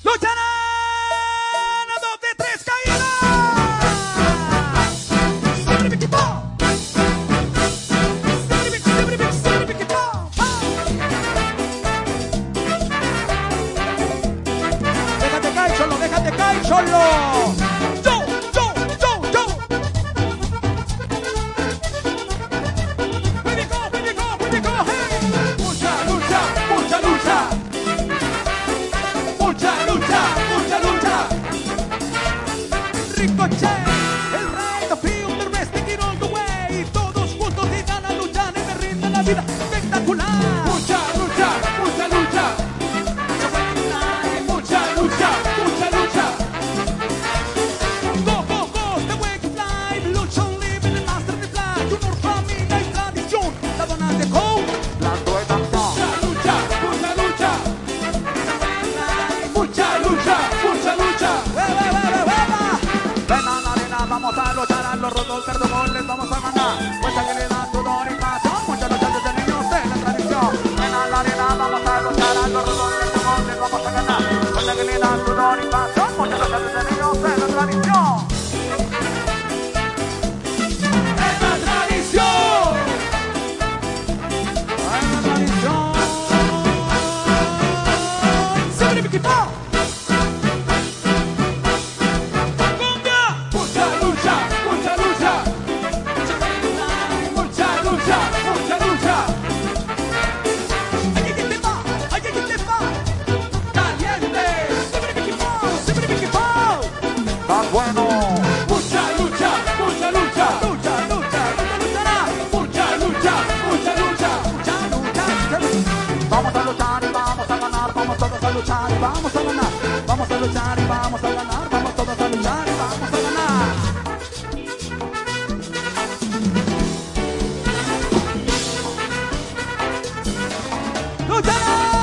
lucharán a 2 de 3 caídas. Siempre me equipo. Siempre me equipo. Déjate caer, solo, déjate caer, solo. Yo. Puede go, hey. Mucha lucha. Ricochet, el rey, the field, the rest, taking all the way. Todos juntos se van a luchar y me rinden la vida. Espectacular. Mucha lucha. Go, the way to fly. Lucha, live, el master de fly. Honor, familia y tradición. La dona de Cole. Ven a la arena, vamos a luchar a los rotos verdogoles, vamos a ganar. Pues que le dan sudor y pasión, muchas luchas desde niños de la tradición. Ven a la arena, vamos a luchar a los rotos verdogoles, vamos a ganar. Pues que le dan sudor y pasión, muchas luchas desde niños de la tradición. ¡Es la tradición! ¡Siempre me equipo! Bueno, mucha lucha. Vamos a luchar y vamos a ganar, vamos todos a luchar y vamos a ganar. Vamos a luchar y vamos a ganar, vamos todos a luchar y vamos a ganar. ¡Lucharán!